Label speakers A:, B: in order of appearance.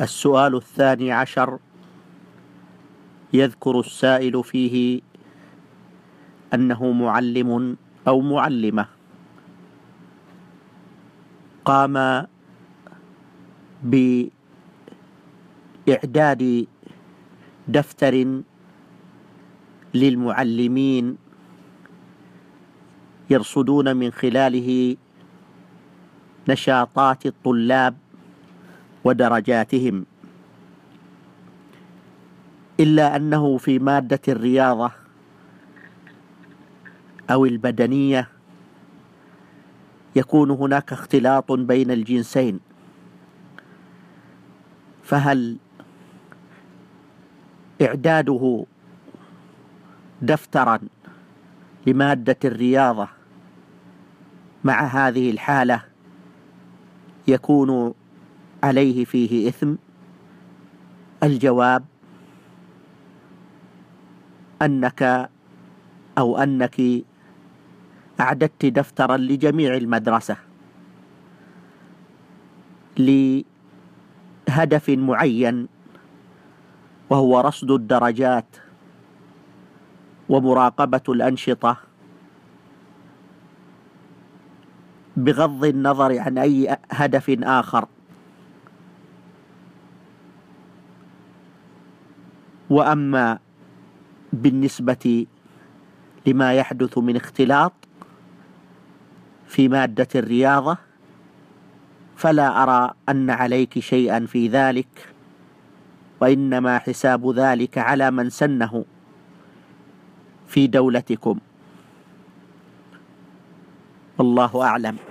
A: السؤال 12 يذكر السائل فيه أنه معلم أو معلمة قام بإعداد دفتر للمعلمين يرصدون من خلاله نشاطات الطلاب ودرجاتهم، إلا أنه في مادة الرياضة أو البدنية يكون هناك اختلاط بين الجنسين، فهل إعداده دفترا لمادة الرياضة مع هذه الحالة يكون عليه فيه إثم؟ الجواب أنك أو أنك أعددت دفترا لجميع المدرسة لهدف معين، وهو رصد الدرجات ومراقبة الأنشطة بغض النظر عن أي هدف آخر. وأما بالنسبة لما يحدث من اختلاط في مادة الرياضة فلا أرى أن عليك شيئا في ذلك، وإنما حساب ذلك على من سنه في دولتكم، والله أعلم.